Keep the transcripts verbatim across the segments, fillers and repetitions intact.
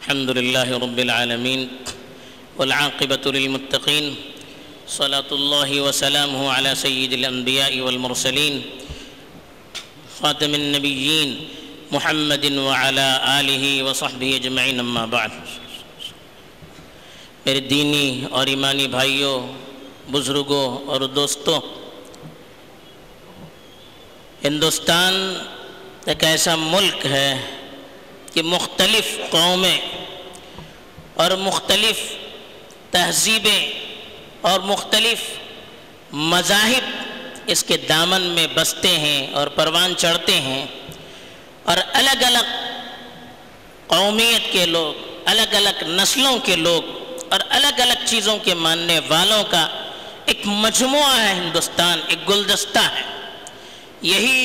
الحمد لله رب العالمين والعاقبة للمتقين صلاة الله وسلامه على سيد الأنبياء والمرسلين خاتم النبيين محمد وعلى آله وصحبه اجمعین اما بعد۔ میرے دینی اور ایمانی بھائیوں، بزرگوں اور دوستوں، ہندوستان ایک ایسا ملک ہے کہ مختلف قومیں اور مختلف تہذیبیں اور مختلف مذاہب اس کے دامن میں بستے ہیں اور پروان چڑھتے ہیں، اور الگ الگ قومیت کے لوگ، الگ الگ نسلوں کے لوگ اور الگ الگ چیزوں کے ماننے والوں کا ایک مجموعہ ہے ہندوستان، ایک گلدستہ ہے۔ یہی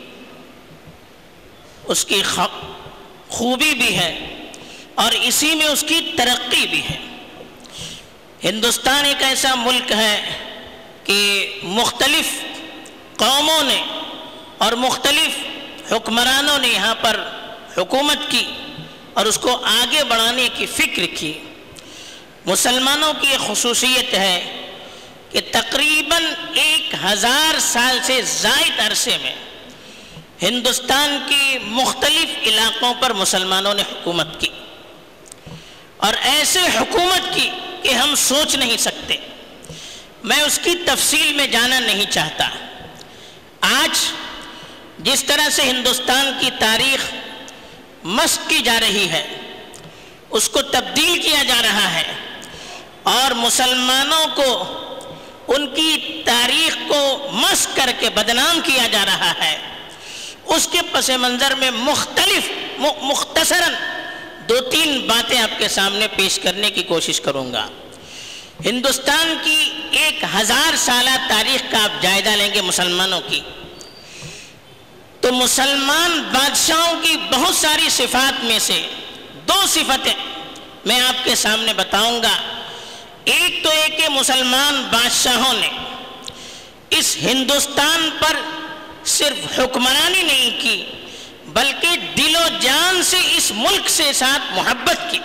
اس کی خوبی بھی ہے اور اسی میں اس کی ترقی بھی ہے۔ ہندوستان ایک ایسا ملک ہے کہ مختلف قوموں نے اور مختلف حکمرانوں نے یہاں پر حکومت کی اور اس کو آگے بڑھانے کی فکر کی۔ مسلمانوں کی یہ خصوصیت ہے کہ تقریباً ایک ہزار سال سے زائد عرصے میں ہندوستان کی مختلف علاقوں پر مسلمانوں نے حکومت کی، اور ایسے حکومت کی کہ ہم سوچ نہیں سکتے۔ میں اس کی تفصیل میں جانا نہیں چاہتا۔ آج جس طرح سے ہندوستان کی تاریخ مسخ کی جا رہی ہے، اس کو تبدیل کیا جا رہا ہے، اور مسلمانوں کو ان کی تاریخ کو مسخ کر کے بدنام کیا جا رہا ہے، اس کے پس منظر میں مختلف مختصراً دو تین باتیں آپ کے سامنے پیش کرنے کی کوشش کروں گا۔ ہندوستان کی ایک ہزار سالہ تاریخ کا آپ جائزہ لیں گے مسلمانوں کی، تو مسلمان بادشاہوں کی بہت ساری صفات میں سے دو صفتیں میں آپ کے سامنے بتاؤں گا۔ ایک تو ایک کہ مسلمان بادشاہوں نے اس ہندوستان پر صرف حکمرانی نہیں کی، بلکہ دل و جان سے اس ملک سے ساتھ محبت کی۔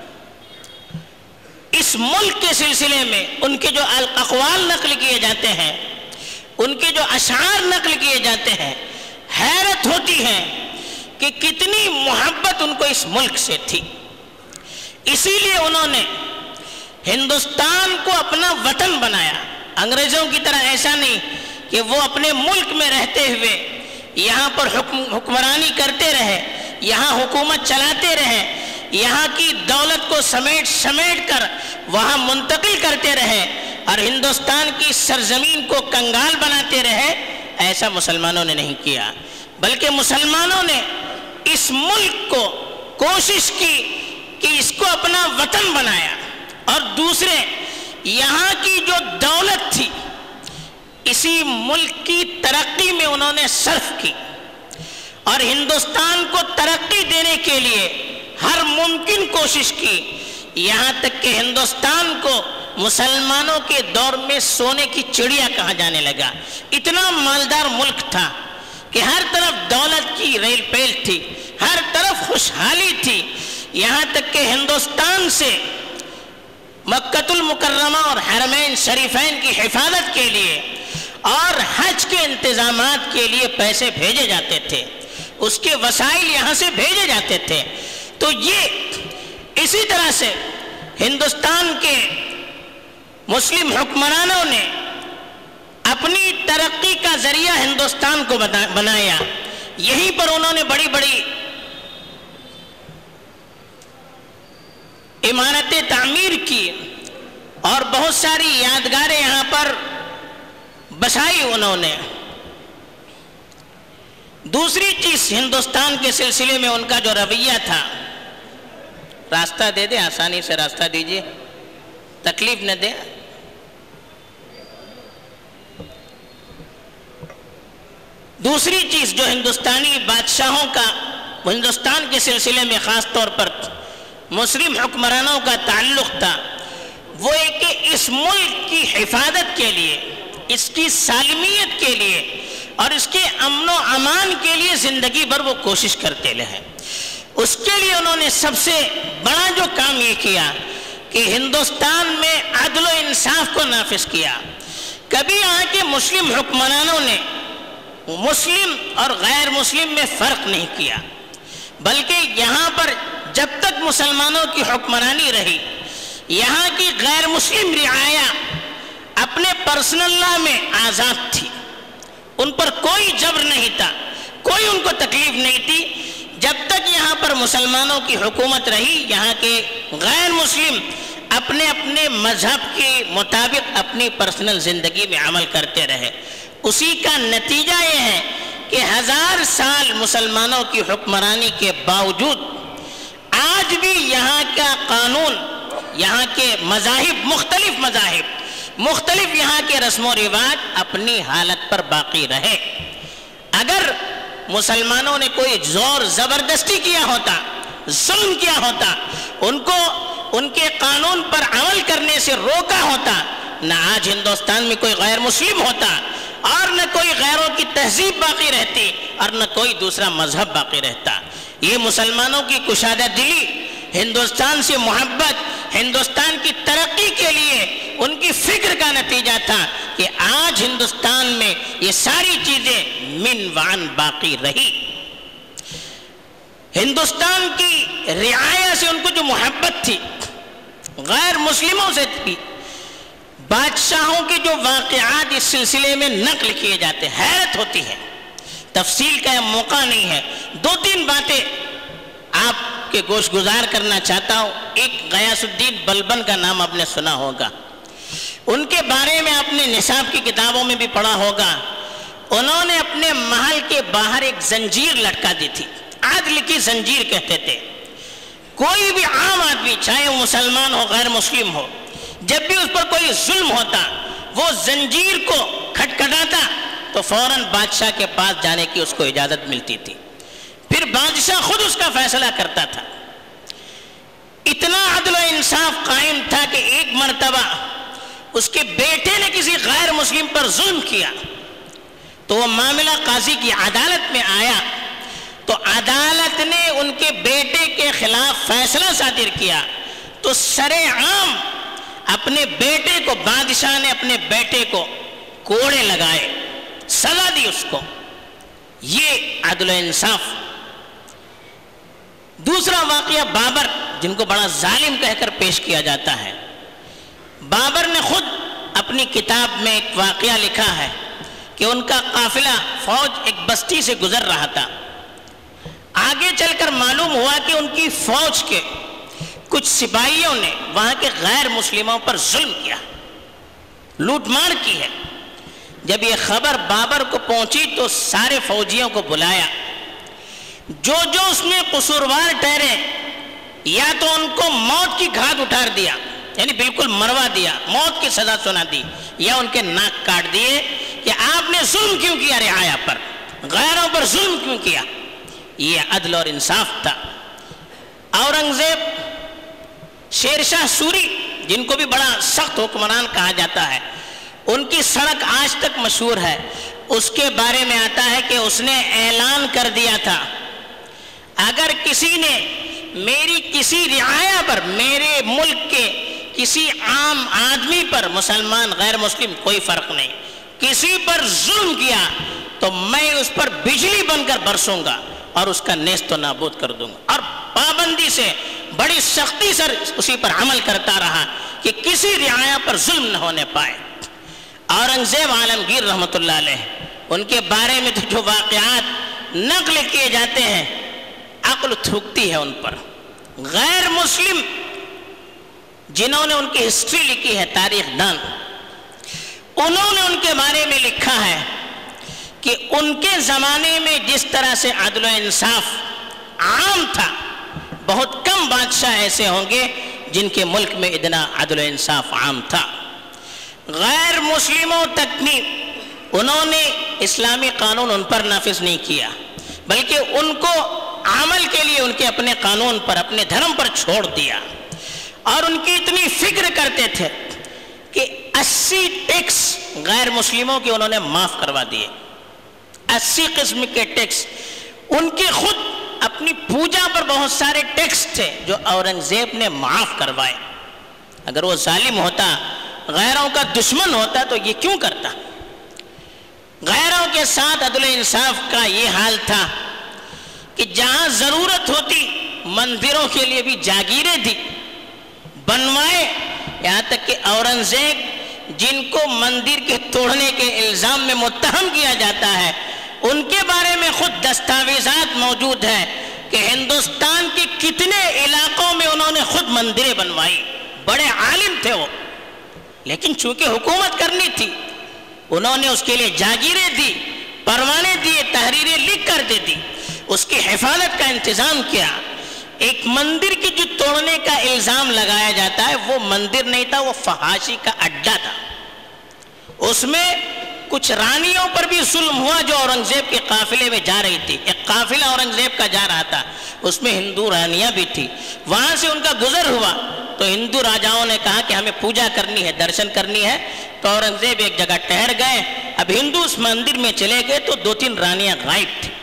اس ملک کے سلسلے میں ان کے جو اقوال نقل کیے جاتے ہیں، ان کے جو اشعار نقل کیے جاتے ہیں، حیرت ہوتی ہے کہ کتنی محبت ان کو اس ملک سے تھی۔ اسی لیے انہوں نے ہندوستان کو اپنا وطن بنایا۔ انگریزوں کی طرح ایسا نہیں کہ وہ اپنے ملک میں رہتے ہوئے یہاں پر حکم حکمرانی کرتے رہے، یہاں حکومت چلاتے رہے، یہاں کی دولت کو سمیٹ سمیٹ کر وہاں منتقل کرتے رہے اور ہندوستان کی سرزمین کو کنگال بناتے رہے۔ ایسا مسلمانوں نے نہیں کیا، بلکہ مسلمانوں نے اس ملک کو کوشش کی کہ اس کو اپنا وطن بنایا، اور دوسرے یہاں کی جو دولت تھی اسی ملک کی ترقی میں انہوں نے صرف کی، اور ہندوستان کو ترقی دینے کے لیے ہر ممکن کوشش کی، یہاں تک کہ ہندوستان کو مسلمانوں کے دور میں سونے کی چڑیا کہا جانے لگا۔ اتنا مالدار ملک تھا کہ ہر طرف دولت کی ریل پیل تھی، ہر طرف خوشحالی تھی، یہاں تک کہ ہندوستان سے مکۃ المکرمہ اور حرمین شریفین کی حفاظت کے لیے اور حج کے انتظامات کے لیے پیسے بھیجے جاتے تھے، اس کے وسائل یہاں سے بھیجے جاتے تھے۔ تو یہ اسی طرح سے ہندوستان کے مسلم حکمرانوں نے اپنی ترقی کا ذریعہ ہندوستان کو بنایا۔ یہیں پر انہوں نے بڑی بڑی عمارتیں تعمیر کی اور بہت ساری یادگاریں یہاں پر بسائی انہوں نے۔ دوسری چیز ہندوستان کے سلسلے میں ان کا جو رویہ تھا، راستہ دے دیں، آسانی سے راستہ دیجیے، تکلیف نہ دیں۔ دوسری چیز جو ہندوستانی بادشاہوں کا ہندوستان کے سلسلے میں خاص طور پر مسلم حکمرانوں کا تعلق تھا، وہ ایک کہ اس ملک کی حفاظت کے لیے، اس کی سالمیت کے لیے اور اس کے امن و امان کے لیے زندگی بھر وہ کوشش کرتے رہے۔ اس کے لیے انہوں نے سب سے بڑا جو کام یہ کیا کہ ہندوستان میں عدل و انصاف کو نافذ کیا۔ کبھی یہاں کے مسلم حکمرانوں نے مسلم اور غیر مسلم میں فرق نہیں کیا، بلکہ یہاں پر جب تک مسلمانوں کی حکمرانی رہی، یہاں کی غیر مسلم رعایا اپنے پرسنل لا میں آزاد تھی، ان پر کوئی جبر نہیں تھا، کوئی ان کو تکلیف نہیں تھی۔ جب تک یہاں پر مسلمانوں کی حکومت رہی، یہاں کے غیر مسلم اپنے اپنے مذہب کے مطابق اپنی پرسنل زندگی میں عمل کرتے رہے۔ اسی کا نتیجہ یہ ہے کہ ہزار سال مسلمانوں کی حکمرانی کے باوجود آج بھی یہاں کا قانون، یہاں کے مذاہب، مختلف مذاہب، مختلف یہاں کے رسم و رواج اپنی حالت پر باقی رہے۔ اگر مسلمانوں نے کوئی زور زبردستی کیا ہوتا، ظلم کیا ہوتا، ان کو ان کے قانون پر عمل کرنے سے روکا ہوتا، نہ آج ہندوستان میں کوئی غیر مسلم ہوتا، اور نہ کوئی غیروں کی تہذیب باقی رہتی، اور نہ کوئی دوسرا مذہب باقی رہتا۔ یہ مسلمانوں کی کشادہ دلی، ہندوستان سے محبت، ہندوستان کی ترقی کے لیے ان کی فکر کا نتیجہ تھا کہ آج ہندوستان میں یہ ساری چیزیں من وعن باقی رہی۔ ہندوستان کی رعایا سے ان کو جو محبت تھی، غیر مسلموں سے تھی۔ بادشاہوں کے جو واقعات اس سلسلے میں نقل کیے جاتے، حیرت ہوتی ہے، تفصیل کا موقع نہیں ہے۔ دو تین باتیں آپ کے گوش گزار کرنا چاہتا ہوں۔ ایک غیاث الدین بلبن کا نام آپ نے سنا ہوگا، ان کے بارے میں آپ نے نصاب کی کتابوں میں بھی پڑھا ہوگا۔ انہوں نے اپنے محل کے باہر ایک زنجیر لٹکا دی تھی، عدل کی زنجیر کہتے تھے۔ کوئی بھی عام آدمی، چاہے وہ مسلمان ہو غیر مسلم ہو، جب بھی اس پر کوئی ظلم ہوتا، وہ زنجیر کو کھٹکھٹاتا تو فوراً بادشاہ کے پاس جانے کی اس کو اجازت ملتی تھی، پھر بادشاہ خود اس کا فیصلہ کرتا تھا۔ اتنا عدل و انصاف قائم تھا کہ ایک مرتبہ اس کے بیٹے نے کسی غیر مسلم پر ظلم کیا تو وہ معاملہ قاضی کی عدالت میں آیا، تو عدالت نے ان کے بیٹے کے خلاف فیصلہ صادر کیا، تو سرے عام اپنے بیٹے کو، بادشاہ نے اپنے بیٹے کو کوڑے لگائے، سزا دی اس کو۔ یہ عدل و انصاف۔ دوسرا واقعہ بابر، جن کو بڑا ظالم کہہ کر پیش کیا جاتا ہے۔ بابر نے خود اپنی کتاب میں ایک واقعہ لکھا ہے کہ ان کا قافلہ فوج ایک بستی سے گزر رہا تھا۔ آگے چل کر معلوم ہوا کہ ان کی فوج کے کچھ سپاہیوں نے وہاں کے غیر مسلموں پر ظلم کیا، لوٹ مار کی ہے۔ جب یہ خبر بابر کو پہنچی تو سارے فوجیوں کو بلایا، جو جو اس میں قصوروار ٹھہرے یا تو ان کو موت کی گھات اٹھار دیا، یعنی بالکل مروا دیا، موت کی سزا سنا دی، یا ان کے ناک کاٹ دیے کہ آپ نے ظلم کیوں کیا رعایا پر، غیروں پر ظلم کیوں کیا۔ یہ عدل اور انصاف تھا۔ اورنگزیب، شیرشاہ سوری، جن کو بھی بڑا سخت حکمران کہا جاتا ہے، ان کی سڑک آج تک مشہور ہے۔ اس کے بارے میں آتا ہے کہ اس نے اعلان کر دیا تھا، اگر کسی نے میری کسی رعایا پر، میرے ملک کے کسی عام آدمی پر، مسلمان غیر مسلم کوئی فرق نہیں، کسی پر ظلم کیا تو میں اس پر بجلی بن کر برسوں گا اور اس کا نیست و نابود کر دوں گا۔ اور پابندی سے، بڑی سختی سے اسی پر عمل کرتا رہا کہ کسی رعایا پر ظلم نہ ہونے پائے۔ اورنگزیب عالمگیر رحمۃ اللہ علیہ، ان کے بارے میں تو جو واقعات نقل کیے جاتے ہیں، عقل تھوکتی ہے ان پر۔ غیر مسلم جنہوں نے ان کی ہسٹری لکھی ہے، تاریخ دان، انہوں نے ان کے بارے میں لکھا ہے کہ ان کے زمانے میں جس طرح سے عدل و انصاف عام تھا، بہت کم بادشاہ ایسے ہوں گے جن کے ملک میں اتنا عدل و انصاف عام تھا۔ غیر مسلموں تک بھی انہوں نے اسلامی قانون ان پر نافذ نہیں کیا، بلکہ ان کو عمل کے لیے ان کے اپنے قانون پر، اپنے دھرم پر چھوڑ دیا۔ اور ان کی اتنی فکر کرتے تھے کہ اسی ٹیکس غیر مسلموں کے انہوں نے معاف کروا دیے، اسی قسم کے ٹیکس۔ ان کے خود اپنی پوجا پر بہت سارے ٹیکس تھے جو اورنگزیب نے معاف کروائے. اگر وہ ظالم ہوتا، غیروں کا دشمن ہوتا تو یہ کیوں کرتا؟ غیروں کے ساتھ عدل و انصاف کا یہ حال تھا کہ جہاں ضرورت ہوتی مندروں کے لیے بھی جاگیریں دی بنوائے. یہاں تک کہ اورنگزیب جن کو مندر کے توڑنے کے الزام میں متہم کیا جاتا ہے، ان کے بارے میں خود دستاویزات موجود ہیں کہ ہندوستان کے کتنے علاقوں میں انہوں نے خود مندریں بنوائی. بڑے عالم تھے وہ، لیکن چونکہ حکومت کرنی تھی انہوں نے اس کے لیے جاگیریں دی، پروانے دیے، تحریریں لکھ کر دے دی، اس کی حفاظت کا انتظام کیا. ایک مندر کی جو توڑنے کا الزام لگایا جاتا ہے وہ مندر نہیں تھا، وہ فحاشی کا اڈا تھا. اس میں کچھ رانیوں پر بھی ظلم ہوا جو اورنگزیب کے قافلے میں جا رہی تھی. ایک قافلہ اورنگزیب کا جا رہا تھا، اس میں ہندو رانیاں بھی تھی. وہاں سے ان کا گزر ہوا تو ہندو راجاؤں نے کہا کہ ہمیں پوجا کرنی ہے، درشن کرنی ہے. تو اورنگزیب ایک جگہ ٹھہر گئے. اب ہندو اس مندر میں چلے گئے تو دو تین رانیاں غائب تھی.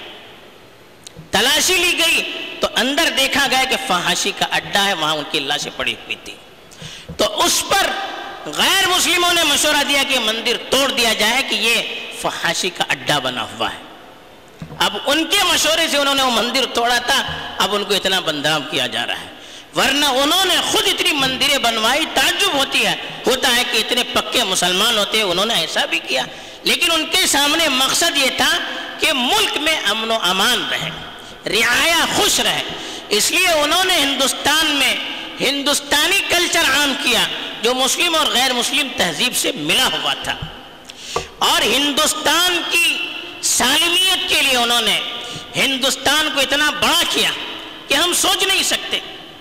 تلاشی لی گئی تو اندر دیکھا گیا کہ فحاشی کا اڈا ہے، وہاں ان کی لاشیں پڑی ہوئی تھی. تو اس پر غیر مسلموں نے مشورہ دیا کہ مندر توڑ دیا جائے کہ یہ فحاشی کا اڈا بنا ہوا ہے. اب ان کے مشورے سے انہوں نے وہ مندر توڑا تھا، اب ان کو اتنا بدنام کیا جا رہا ہے. ورنہ انہوں نے خود اتنی مندریں بنوائی. تعجب ہوتی ہے ہوتا ہے کہ اتنے پکے مسلمان ہوتے انہوں نے ایسا بھی کیا. لیکن ان کے سامنے مقصد یہ تھا کہ ملک میں امن و امان رہے، رعایا خوش رہے. اس لیے انہوں نے ہندوستان میں ہندوستانی کلچر عام کیا جو مسلم اور غیر مسلم تہذیب سے ملا ہوا تھا. اور ہندوستان کی سالمیت کے لیے انہوں نے ہندوستان کو اتنا بڑا کیا کہ ہم سوچ نہیں سکتے.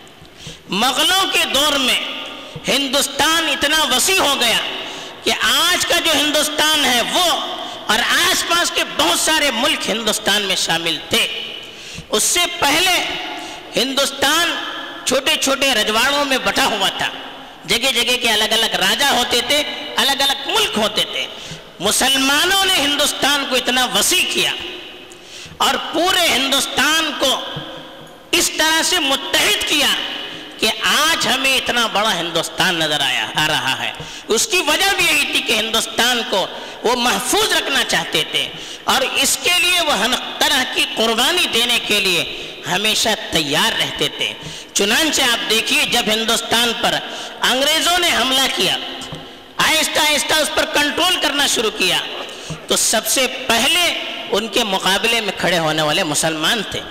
مغلوں کے دور میں ہندوستان اتنا وسیع ہو گیا کہ آج کا جو ہندوستان ہے وہ اور آس پاس کے بہت سارے ملک ہندوستان میں شامل تھے. اس سے پہلے ہندوستان چھوٹے چھوٹے رجواڑوں میں بٹا ہوا تھا. جگہ جگہ کے الگ الگ راجا ہوتے تھے، الگ الگ ملک ہوتے تھے. مسلمانوں نے ہندوستان کو اتنا وسیع کیا اور پورے ہندوستان کو اس طرح سے متحد کیا کہ آج ہمیں اتنا بڑا ہندوستان نظر آیا آ رہا ہے. اس کی وجہ بھی یہی تھی کہ ہندوستان کو وہ محفوظ رکھنا چاہتے تھے اور اس کے لیے وہ ہر طرح کی قربانی دینے کے لیے ہمیشہ تیار رہتے تھے. چنانچہ آپ دیکھیے جب ہندوستان پر انگریزوں نے حملہ کیا، آہستہ آہستہ اس پر کنٹرول کرنا شروع کیا، تو سب سے پہلے ان کے مقابلے میں کھڑے ہونے والے مسلمان تھے.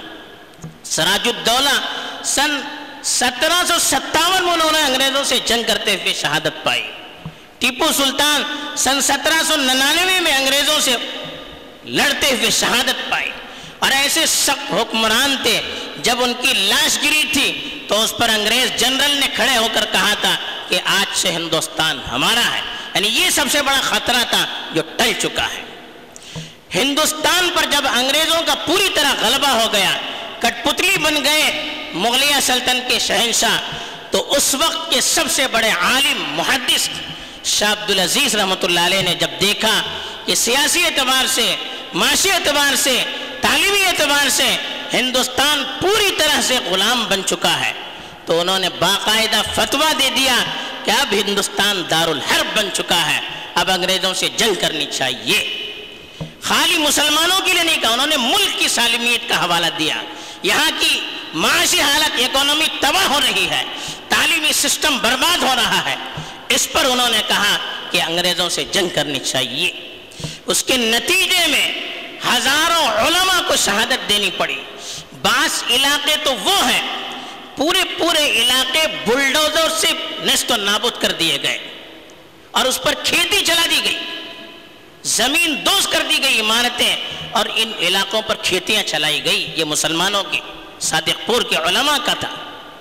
سراج الدولہ سن سترہ سو ستاون میں انہوں نے انگریزوں سے جنگ کرتے ہوئے شہادت پائی. ٹیپو سلطان سن سترہ سو ننانوے میں انگریزوں سے لڑتے ہوئے شہادت پائی. اور ایسے سخت حکمران تھے، جب ان کی لاش گری تھی تو اس پر انگریز جنرل نے کھڑے ہو کر کہا تھا کہ آج سے ہندوستان ہمارا ہے. یعنی یہ سب سے بڑا خطرہ تھا جو ٹل چکا ہے. ہندوستان پر جب انگریزوں کا پوری طرح غلبہ ہو گیا، کٹ پتلی بن گئے مغلیہ سلطنت کے شہنشاہ، تو اس وقت کے سب سے بڑے عالم محدث شاہ عبدالعزیز رحمۃ اللہ علیہ نے جب دیکھا کہ سیاسی اعتبار سے، معاشی اعتبار سے، تعلیمی اعتبار سے ہندوستان پوری طرح سے غلام بن چکا ہے، تو انہوں نے باقاعدہ فتویٰ دے دیا کہ اب ہندوستان دارالحرب بن چکا ہے، اب انگریزوں سے جنگ کرنی چاہیے. خالی مسلمانوں کے لیے نہیں کہا، انہوں نے ملک کی سالمیت کا حوالہ دیا. یہاں کی معاشی حالت، اکانومی تباہ ہو رہی ہے، تعلیمی سسٹم برباد ہو رہا ہے. اس پر انہوں نے کہا کہ انگریزوں سے جنگ کرنی چاہیے. اس کے نتیجے میں ہزاروں علماء کو شہادت دینی پڑی. بعض علاقے تو وہ ہیں پورے پورے علاقے بلڈوزر سے نیست و نابود کر دیے گئے اور اس پر کھیتی چلا دی گئی، زمین دوز کر دی گئی، عمارتیں، اور ان علاقوں پر کھیتیاں چلائی گئی. یہ مسلمانوں کے صادق پور کے علماء کا تھا.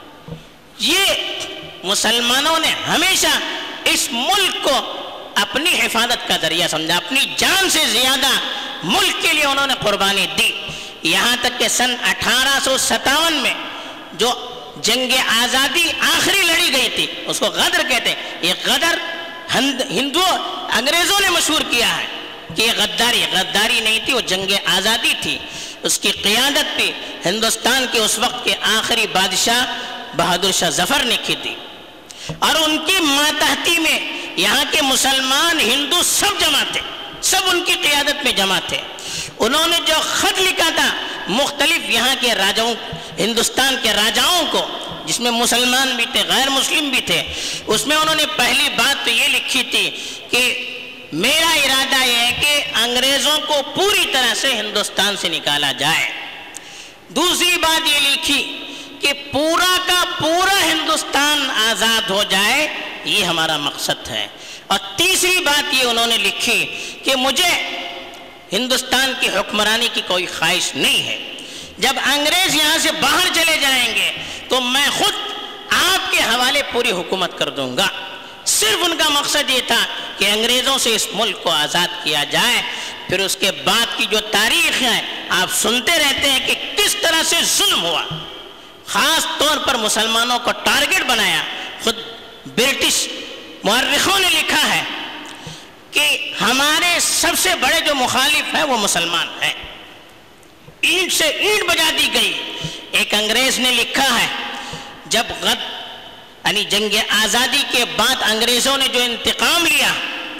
یہ مسلمانوں نے ہمیشہ اس ملک کو اپنی حفاظت کا ذریعہ سمجھا، اپنی جان سے زیادہ ملک کے لیے انہوں نے قربانی دی. یہاں تک کہ سن اٹھارہ سو ستاون میں جو جنگ آزادی آخری لڑی گئی تھی، اس کو غدر کہتے ہیں. یہ غدر ہندو انگریزوں نے مشہور کیا ہے کہ یہ غداری غداری نہیں تھی، وہ جنگ آزادی تھی. اس کی قیادت پہ ہندوستان کے اس وقت کے آخری بادشاہ بہادر شاہ ظفر نے کی تھی، اور ان کی ماتحتی میں یہاں کے مسلمان ہندو سب جمع تھے، سب ان کی قیادت میں جمع تھے۔ انہوں نے جو خط لکھا تھا مختلف یہاں کے راجاؤں، ہندوستان کے راجاؤں کو، جس میں مسلمان بھی تھے غیر مسلم بھی تھے، اس میں انہوں نے پہلی بات تو یہ لکھی تھی کہ میرا ارادہ یہ ہے کہ انگریزوں کو پوری طرح سے ہندوستان سے نکالا جائے۔ دوسری بات یہ لکھی کہ پورا کا پورا ہندوستان آزاد ہو جائے، یہ ہمارا مقصد ہے۔ اور تیسری بات یہ انہوں نے لکھی کہ مجھے ہندوستان کی حکمرانی کی کوئی خواہش نہیں ہے، جب انگریز یہاں سے باہر چلے جائیں گے تو میں خود آپ کے حوالے پوری حکومت کر دوں گا۔ صرف ان کا مقصد یہ تھا کہ انگریزوں سے اس ملک کو آزاد کیا جائے۔ پھر اس کے بعد کی جو تاریخ ہے آپ سنتے رہتے ہیں کہ کس طرح سے ظلم ہوا، خاص طور پر مسلمانوں کو ٹارگٹ بنایا۔ خود برٹش مورخوں نے لکھا ہے کہ ہمارے سب سے بڑے جو مخالف ہیں وہ مسلمان ہیں، اینٹ سے اینٹ بجا دی گئی۔ ایک انگریز نے لکھا ہے جب غد یعنی جنگ آزادی کے بعد انگریزوں نے جو انتقام لیا،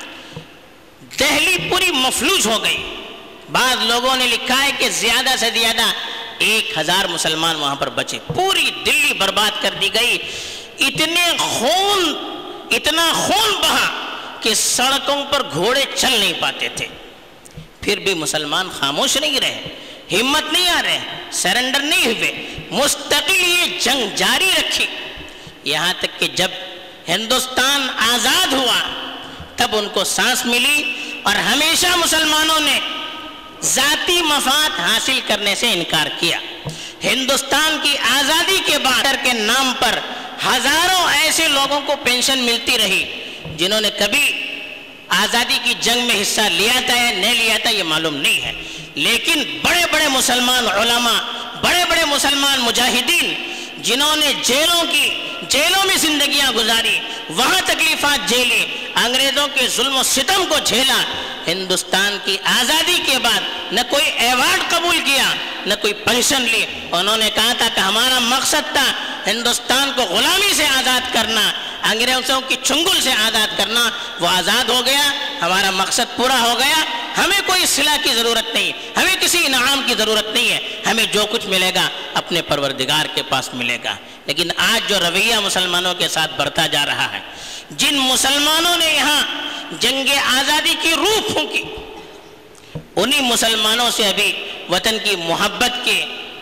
دہلی پوری مفلوج ہو گئی۔ بعض لوگوں نے لکھا ہے کہ زیادہ سے زیادہ ایک ہزار مسلمان وہاں پر بچے، پوری دلی برباد کر دی گئی۔ اتنے خون اتنا خون بہا کہ سڑکوں پر گھوڑے چل نہیں پاتے تھے، پھر بھی مسلمان خاموش نہیں رہے، ہمت نہیں آ رہے، سرنڈر نہیں ہوئے، مستقل یہ جنگ جاری رکھی، یہاں تک کہ جب ہندوستان آزاد ہوا تب ان کو سانس ملی، اور ہمیشہ مسلمانوں نے ذاتی مفاد حاصل کرنے سے انکار کیا۔ ہندوستان کی آزادی کے بعد کے نام پر ہزاروں ایسے لوگوں کو پینشن ملتی رہی جنہوں نے کبھی آزادی کی جنگ میں حصہ لیا تھا یا نہیں لیا تھا یہ معلوم نہیں ہے، لیکن بڑے بڑے مسلمان علماء، بڑے بڑے مسلمان مجاہدین جنہوں نے جیلوں کی جیلوں میں زندگیاں گزاری، وہاں تکلیفات جھیلی، انگریزوں کے ظلم و ستم کو جھیلا، ہندوستان کی آزادی کے بعد نہ کوئی ایوارڈ قبول کیا نہ کوئی پینشن لی۔ انہوں نے کہا تھا کہ ہمارا مقصد تھا ہندوستان کو غلامی سے آزاد کرنا، انگریزوں کی چنگل سے آزاد کرنا، وہ آزاد ہو گیا، ہمارا مقصد پورا ہو گیا، ہمیں کوئی صلہ کی ضرورت نہیں، ہمیں کسی انعام کی ضرورت نہیں ہے، ہمیں جو کچھ ملے گا اپنے پروردگار کے پاس ملے گا۔ لیکن آج جو رویہ مسلمانوں کے ساتھ بڑھتا جا رہا ہے، جن مسلمانوں نے یہاں جنگ آزادی کی روح پھونکی، انہی مسلمانوں سے ابھی وطن کی محبت کے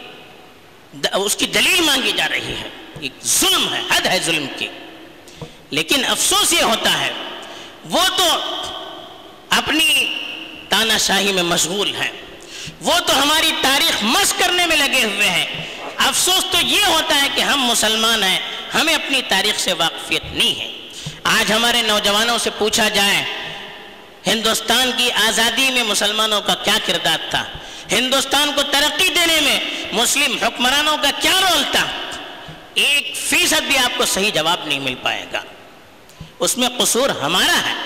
اس کی دلیل مانگی جا رہی ہے۔ ایک ظلم ہے، حد ہے ظلم کی۔ لیکن افسوس یہ ہوتا ہے وہ تو اپنی تانا شاہی میں مشغول ہیں، وہ تو ہماری تاریخ مسخ کرنے میں لگے ہوئے ہیں۔ افسوس تو یہ ہوتا ہے کہ ہم مسلمان ہیں، ہمیں اپنی تاریخ سے واقفیت نہیں ہے۔ آج ہمارے نوجوانوں سے پوچھا جائے ہندوستان کی آزادی میں مسلمانوں کا کیا کردار تھا، ہندوستان کو ترقی دینے میں مسلم حکمرانوں کا کیا رول تھا، ایک فیصد بھی آپ کو صحیح جواب نہیں مل پائے گا۔ اس میں قصور ہمارا ہے،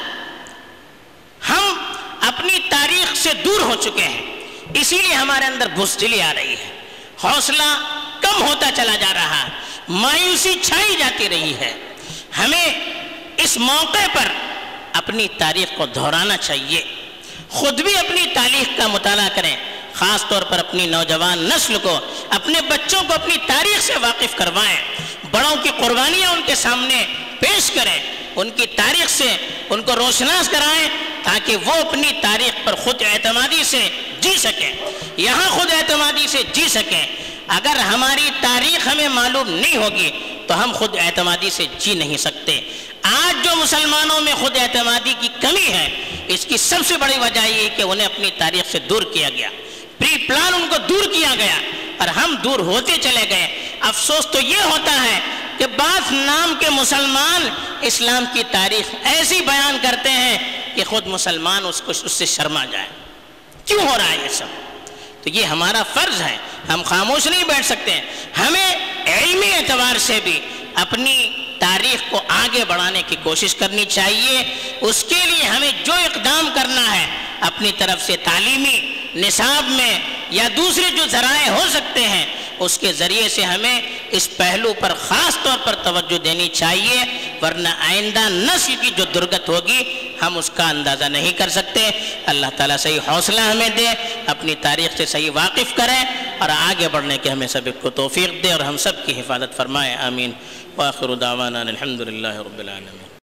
ہم اپنی تاریخ سے دور ہو چکے ہیں، اسی لیے ہمارے اندر بزدلی آ رہی ہے، حوصلہ کم ہوتا چلا جا رہا ہے، مایوسی چھائی جاتی رہی ہے۔ ہمیں اس موقع پر اپنی تاریخ کو دہرانا چاہیے، خود بھی اپنی تاریخ کا مطالعہ کریں، خاص طور پر اپنی نوجوان نسل کو، اپنے بچوں کو اپنی تاریخ سے واقف کروائیں، بڑوں کی قربانیاں ان کے سامنے پیش کریں، ان کی تاریخ سے ان کو روشناس کرائیں تاکہ وہ اپنی تاریخ پر خود اعتمادی سے جی سکیں، یہاں خود اعتمادی سے جی سکیں۔ اگر ہماری تاریخ ہمیں معلوم نہیں ہوگی تو ہم خود اعتمادی سے جی نہیں سکتے۔ آج جو مسلمانوں میں خود اعتمادی کی کمی ہے، اس کی سب سے بڑی وجہ یہ ہے کہ انہیں اپنی تاریخ سے دور کیا گیا، پری پلان ان کو دور کیا گیا اور ہم دور ہوتے چلے گئے۔ افسوس تو یہ ہوتا ہے کہ بعض نام کے مسلمان اسلام کی تاریخ ایسی بیان کرتے ہیں کہ خود مسلمان اس کو اس سے شرما جائے۔ کیوں ہو رہا ہے یہ سب؟ تو یہ ہمارا فرض ہے، ہم خاموش نہیں بیٹھ سکتے ہیں، ہمیں علمی اعتبار سے بھی اپنی تاریخ کو آگے بڑھانے کی کوشش کرنی چاہیے۔ اس کے لیے ہمیں جو اقدام کرنا ہے اپنی طرف سے، تعلیمی نصاب میں یا دوسرے جو ذرائع ہو سکتے ہیں اس کے ذریعے سے ہمیں اس پہلو پر خاص طور پر توجہ دینی چاہیے، ورنہ آئندہ نسل کی جو درگت ہوگی ہم اس کا اندازہ نہیں کر سکتے۔ اللہ تعالیٰ صحیح حوصلہ ہمیں دے، اپنی تاریخ سے صحیح واقف کریں اور آگے بڑھنے کے ہمیں سب کو توفیق دے اور ہم سب کی حفاظت فرمائے، آمین۔ وآخر دعوانا الحمد للہ رب العالمین۔